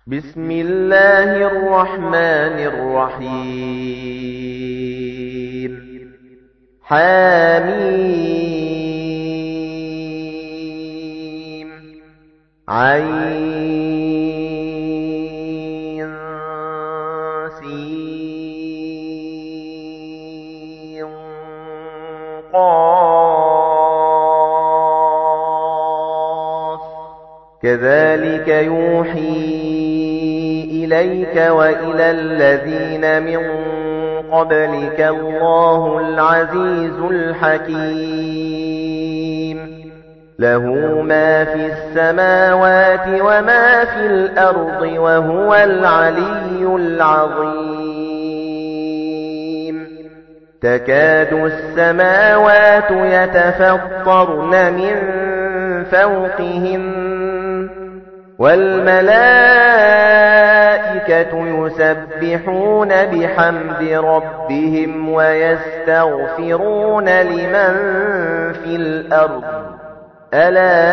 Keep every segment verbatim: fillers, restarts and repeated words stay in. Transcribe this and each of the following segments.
بسم الله الرحمن الرحيم حميم عين سين قاف كذلك يوحي إليك وإلى الذين من قبلك الله العزيز الحكيم له ما في السماوات وما في الأرض وهو العلي العظيم تكاد السماوات يتفطرن من فوقهن والملائكة يسبحون بحمد ربهم ويستغفرون لمن في الأرض ألا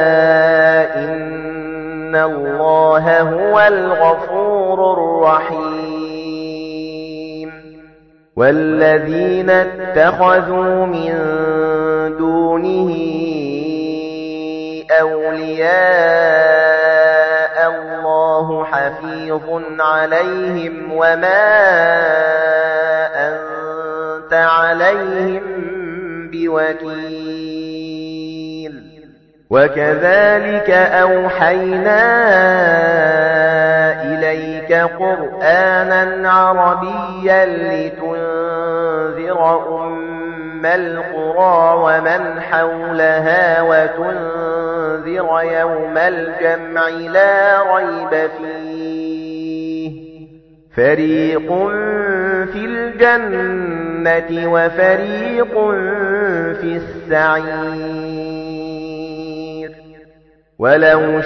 إن الله هو الغفور الرحيم والذين اتخذوا من دونه أولياء الله حفيظ عليهم وما أنت عليهم بوكيل وكذلك أوحينا إليك قرآنا عربيا لتنذر أم القرى ومن حولها وتنذر يوم الجمع لا ريب فيه فريق في الجنة وفريق في السعير ولو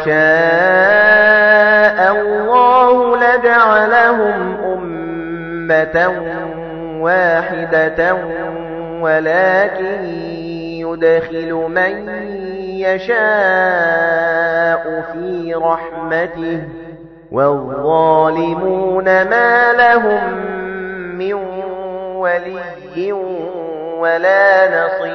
شاء الله لجعلهم أمة واحدة ولكن يدخل من يشاء في رحمته والظالمون ما لهم من ولي ولا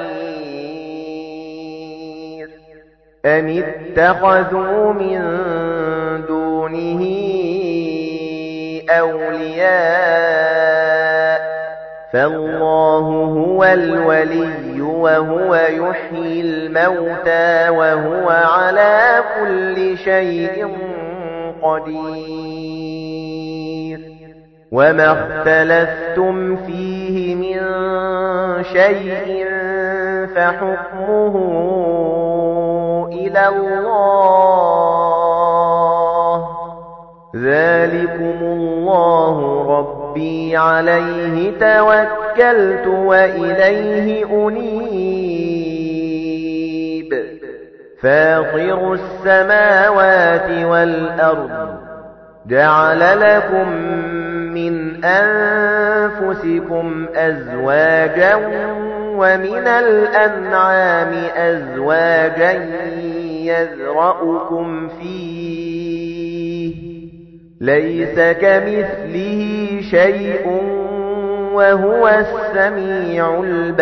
نصير أم اتخذوا من دونه أولياء فالله هو الولي وهو يحيي الموتى وهو على كل شيء قدير وما اختلفتم فيه من شيء فحكمه إلى الله ذلكم الله ربي عليه توكلت وإليه أنيب فاطر السماوات والأرض جعل لكم من أنفسكم أزواجا ومن الأنعام أزواجا يذرأكم فيه ليس كمثله شيء وهو السميع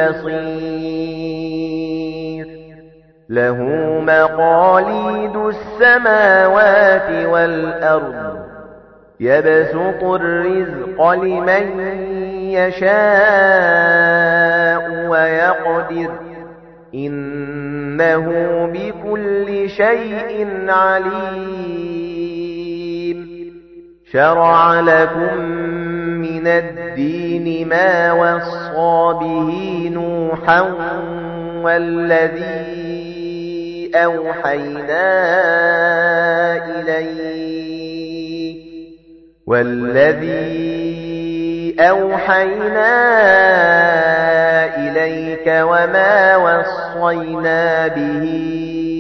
البصير له مقاليد السماوات والأرض يبسط الرزق لمن يشاء ويقدر إنه بكل شيء عليم شرع لكم من الدين ما وصى به نوحا والذي أوحينا إليك والذي أوحينا إليك وما وصينا به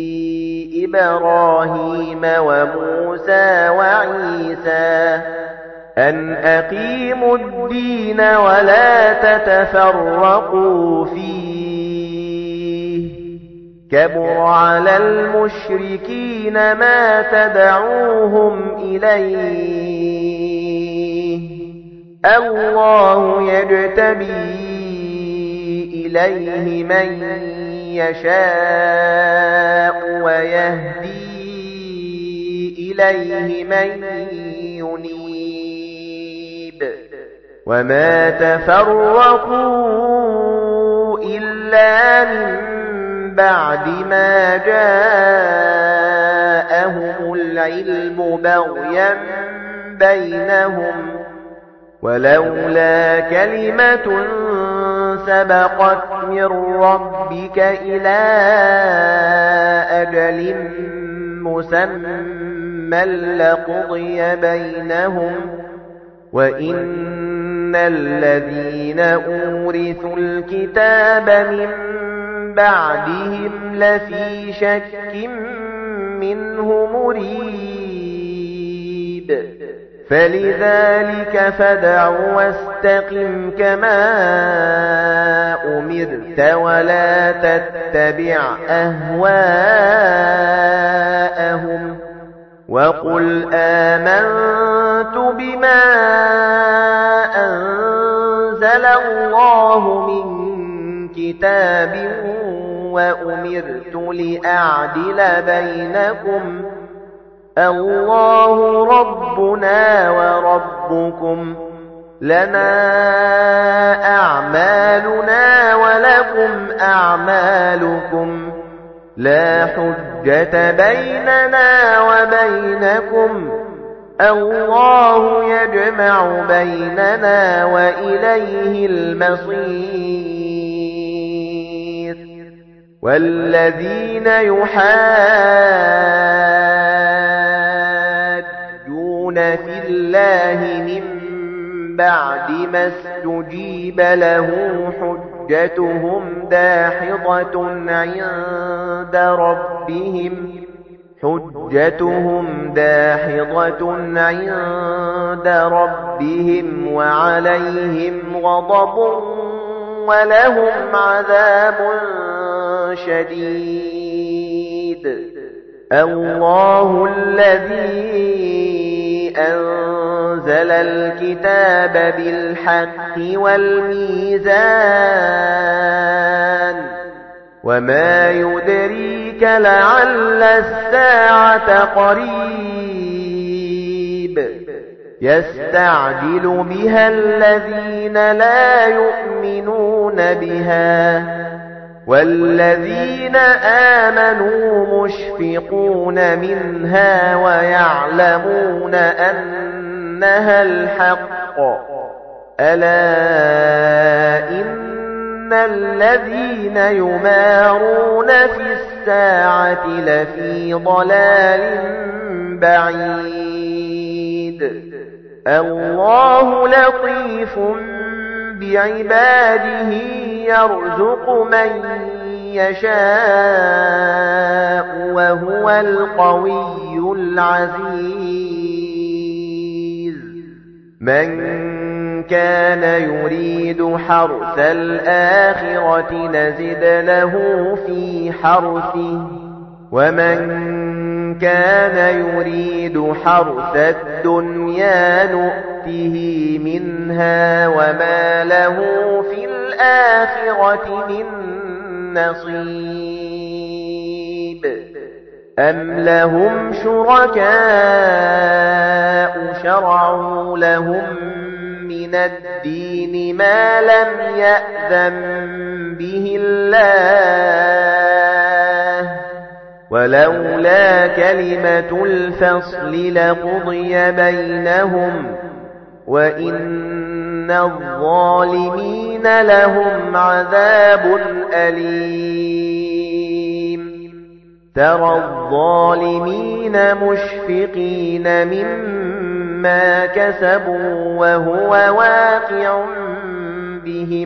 إبراهيم وموسى وعيسى أن أقيموا الدين ولا تتفرقوا فيه كبر على المشركين ما تدعوهم إليه الله يجتبي إليه من يشاء ويهدي إليه من ينيب وما تفرقوا إلا من بعد ما جاءهم العلم بغيا بينهم ولولا كلمة سبقت من ربك إلى أجل مسمى لقضي بينهم وإن الذين أورثوا الكتاب من بعدهم لفي شك منه مريب فلذلك فادع واستقم كما أمرت ولا تتبع أهواءهم وقل آمنت بما أنزل الله من كتاب وأمرت لأعدل بينكم الله ربنا وربكم لنا أعمالنا ولكم أعمالكم لا حجة بيننا وبينكم الله يجمع بيننا وإليه المصير والذين يحاجون في الله من بعد ما استجيب له حجتهم داحضة عند ربهم حجتهم داحضة عند ربهم وعليهم غضب ولهم عذاب شديد الله الذي أنزل الكتاب بالحق والميزان وما يدريك لعل الساعة قريب يستعجل بها الذين لا يؤمنون بها والذين آمنوا مشفقون منها ويعلمون أنها الحق ألا إن الذين يمارون في الساعة لفي ضلال بعيد الله لطيف بعباده يرزق من يشاء وهو القوي العزيز من كان يريد حرث الآخرة نزد له في حرثه ومن كان يريد حرث الدنيا نؤته منها وما له في الآخرة من نصيب أم لهم شركاء شرعوا لهم من الدين ما لم يأذن به الله ولولا كلمة الفصل لقضي بينهم وإن الظالمين لهم عذاب أليم ترى الظالمين مشفقين مما كسبوا وهو واقع بهم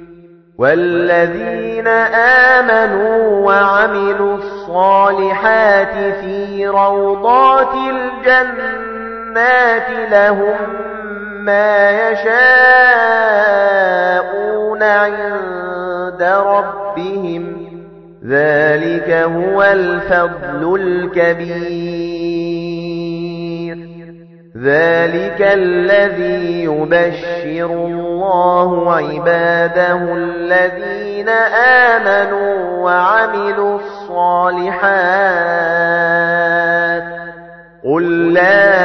والذين آمنوا وعملوا الصالحات في روضات الجنات لهم ما يشاءون عند ربهم ذلك هو الفضل الكبير. ذلك الذي يبشر الله عباده الذين آمنوا وعملوا الصالحات. قل لا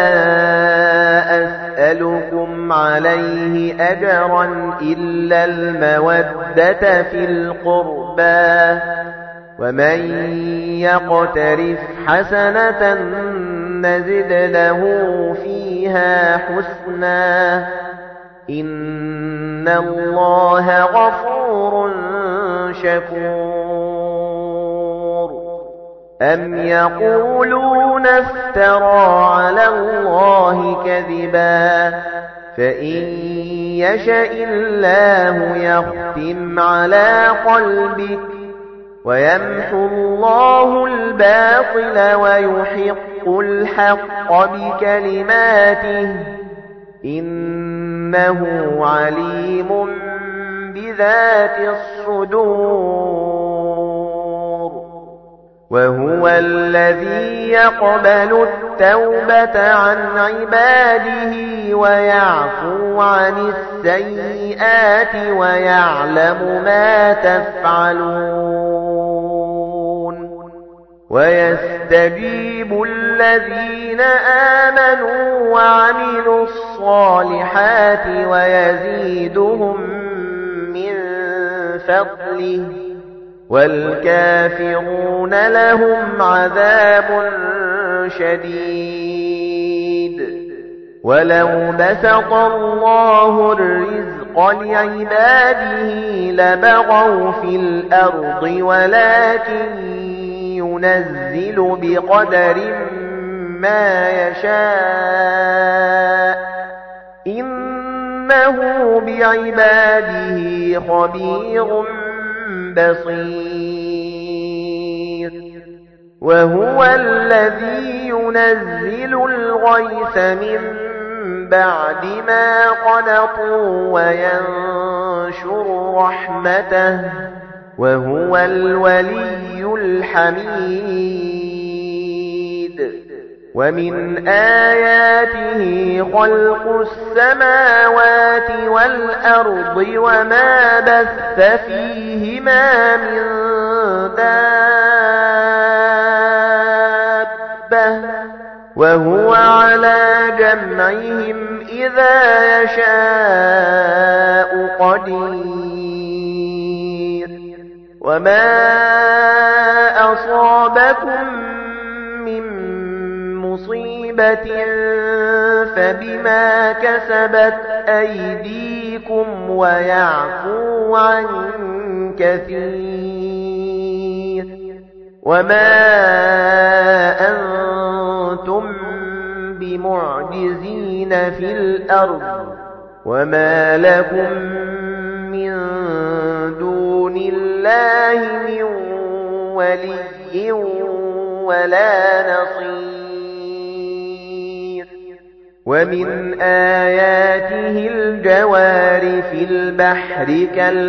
أسألكم عليه أجرا إلا المودة في القربى، ومن يقترف حسنة نزد له فيها حسنا، إن الله غفور شكور. أم يقولون افترى على الله كذبا، فإن يشأ الله يختم على قلبك ويمحو الله الباطل ويحق الحق بكلماته، إنه عليم بذات الصدور. وهو الذي يقبل التوبة عن عباده ويعفو عن السيئات ويعلم ما تفعلون. ويستجيب الذين آمنوا وعملوا الصالحات ويزيدهم من فضله، والكافرون لهم عذاب شديد. ولو بسط الله الرزق لعباده لبغوا في الأرض، ولكن ينزل بقدر ما يشاء، إنه بعباده خبير بصير. وهو الذي ينزل الغيث من بعد ما قنطوا وينشر رحمته، وهو الولي الحميد. ومن آياته خلق السماوات والأرض وما بث فيهما من دابة، وهو على جمعهم إذا يشاء قدير. وما أصابكم من مصيبة فبما كسبت أيديكم ويعفو عن كثير. وما أنتم بمعجزين في الأرض، وما لكم من دون الله من ولي ولا نصير. ومن آياته الجوار في البحر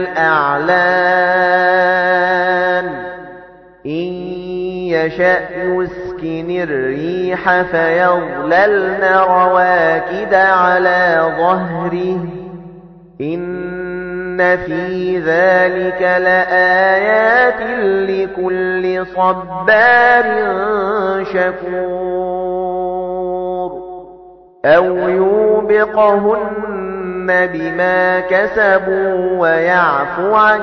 كالأعلام، إن يشأ يسكن الريح فيظللن رواكد على ظهره، إن في ذلك لآيات لكل صبار شكور. أو يوبقهن بما كسبوا ويعفو عن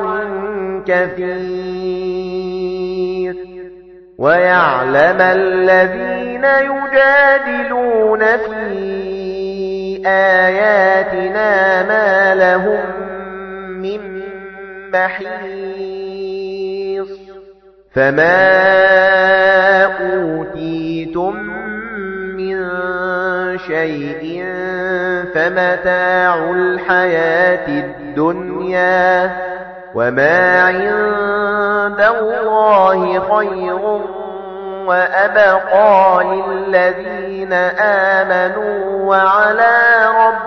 كثير. ويعلم الذين يجادلون في آياتنا ما لهم من محيص. فما أوتيتم من شيء فمتاع الحياة الدنيا، وما عند الله خير وأبقى للذين آمنوا وعلى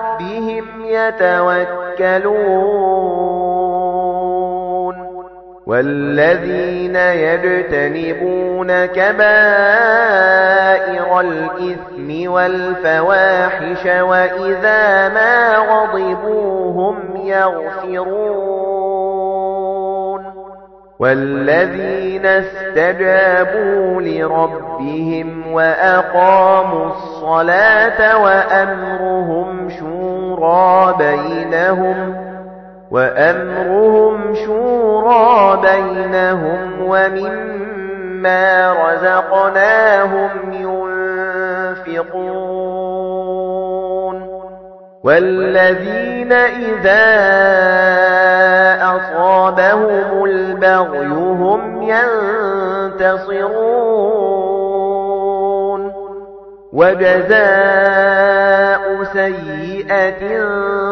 ربهم يتوكلون. والذين يجتنبون كبائر الإثم والفواحش وإذا ما غضبوا هم يغفرون والذين استجابوا لربهم وأقاموا الصلاة وأمرهم شورى بينهم وأمرهم شورى بينهم ومما رزقناهم ينفقون والذين إذا أصابهم البغي هم ينتصرون وجزاء سيئة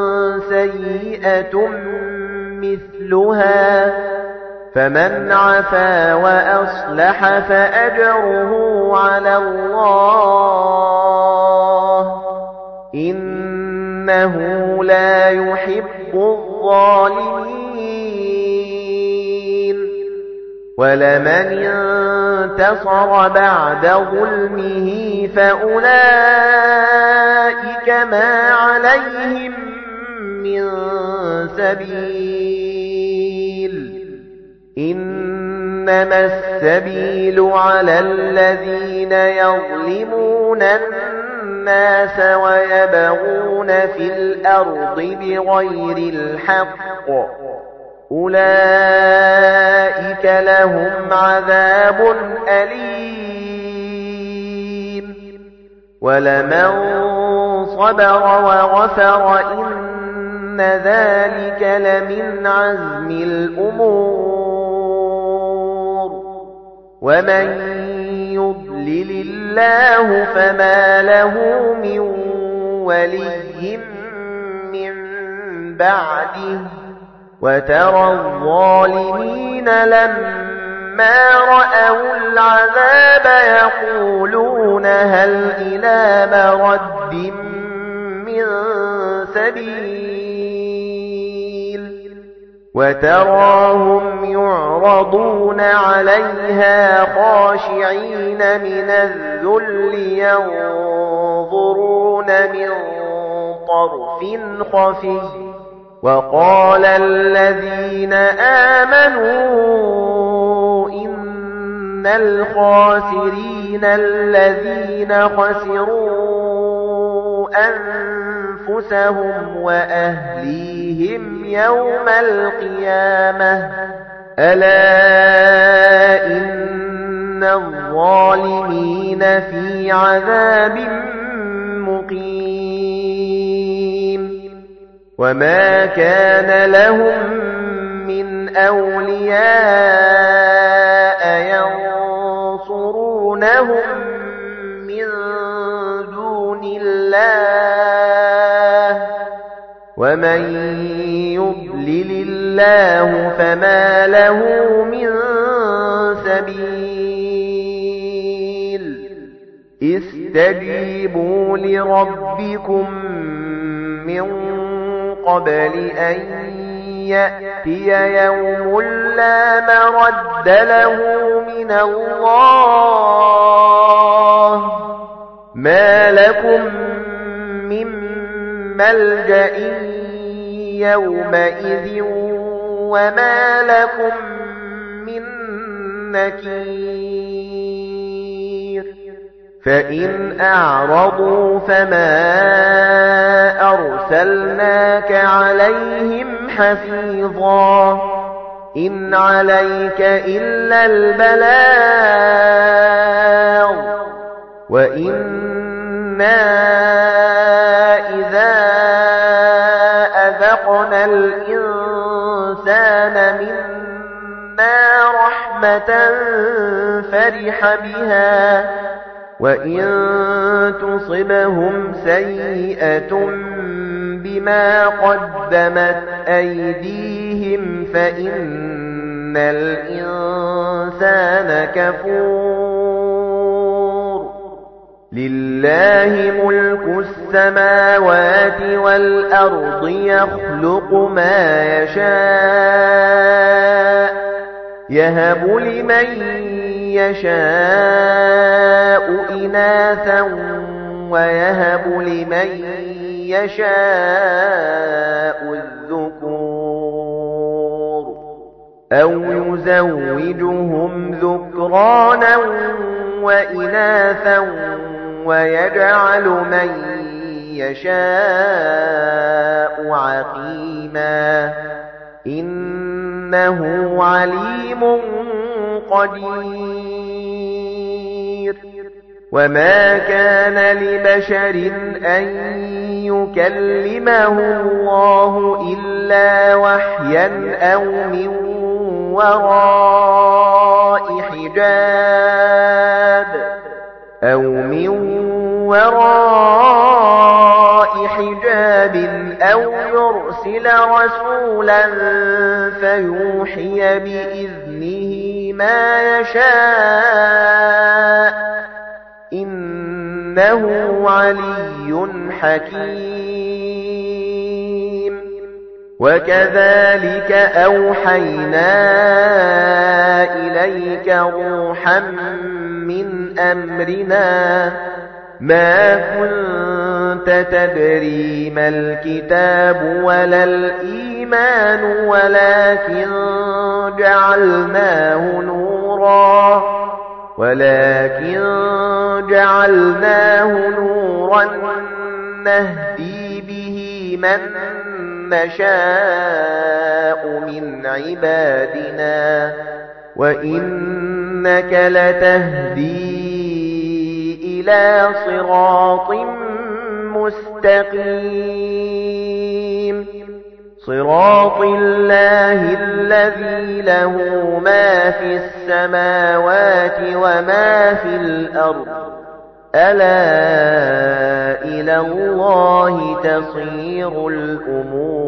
سيئة مثلها فمن عفا وأصلح فأجره على الله إنه لا يحب الظالمين ولمن انتصر بعد ظلمه فأولئك ما عليهم من سبيل إنما السبيل على الذين يظلمون الناس ويبغون في الأرض بغير الحق أولئك لهم عذاب أليم ولمن صبر وغفر إن ذلك لمن عزم الأمور ومن يضلل الله فما له من ولي من بعده وترى الظالمين لما رأوا العذاب يقولون هل إلى مرد من سبيل وتراهم يعرضون عليها خاشعين من الذل ينظرون من طرف خفي وقال الذين آمنوا إن الخاسرين الذين خسروا أنفسهم وأهليهم يوم القيامة ألا إن الظالمين في عذاب مقيم وما كان لهم من أولياء ينصرونهم من دون الله ومن يضلل الله فما له من سبيل استجيبوا لربكم من قبل أن يأتي يوم لا مرد له من الله ما لكم من ملجأ يومئذ وما لكم من نكير فإن أعرضوا فما أرسلناك عليهم حفيظا إن عليك إلا البلاغ وإنا إذا أذقنا الإنسان منا رحمة فرح بها وإن تصبهم سيئة بما قدمت أيديهم فإن الإنسان كفور لله ملك السماوات والأرض يخلق ما يشاء يَهَبُ لِمَن يَشَاءُ إِنَاثًا وَيَهَبُ لِمَن يَشَاءُ الذُّكُورَ أَوْ يُزَوِّجُهُمْ ذُكْرَانًا وَإِنَاثًا وَيَجْعَلُ مَن يَشَاءُ عَقِيمًا إِنَّهُ عَلِيمٌ قَدِيرٌ وَمَا كَانَ لِبَشَرٍ أَن يُكَلِّمَهُ اللَّهُ إِلَّا وَحْيًا أَوْ مِن وَرَاءِ حِجَابٍ أَوْ مِن وَرَاءِ حِجَابٍ أَوْ يُرْسِلَ رَسُولًا فَيُوحِيَ بِإِذْنِهِ مَا يَشَاءُ إِنَّهُ عَلِيٌّ حَكِيمٌ وَكَذَلِكَ أَوْحَيْنَا إِلَيْكَ رُوحًا مِنْ أَمْرِنَا مَا كُنْتَ تَدْرِي مَا الْكِتَابُ وَلَا الْإِيمَانُ وَلَكِنْ جَعَلْنَاهُ نُورًا وَلَكِنْ جَعَلْنَاهُ نُورًا نَهْدِي بِهِ مَن نَّشَاءُ مِنْ عِبَادِنَا وَإِنَّكَ لَتَهْدِي إِلَى صِرَاطٍ مُسْتَقِيمٍ صِرَاطِ اللَّهِ الَّذِي لَهُ مَا فِي السَّمَاوَاتِ وَمَا فِي الْأَرْضِ أَلَا إِلَى اللَّهِ تَصِيرُ الْأُمُورُ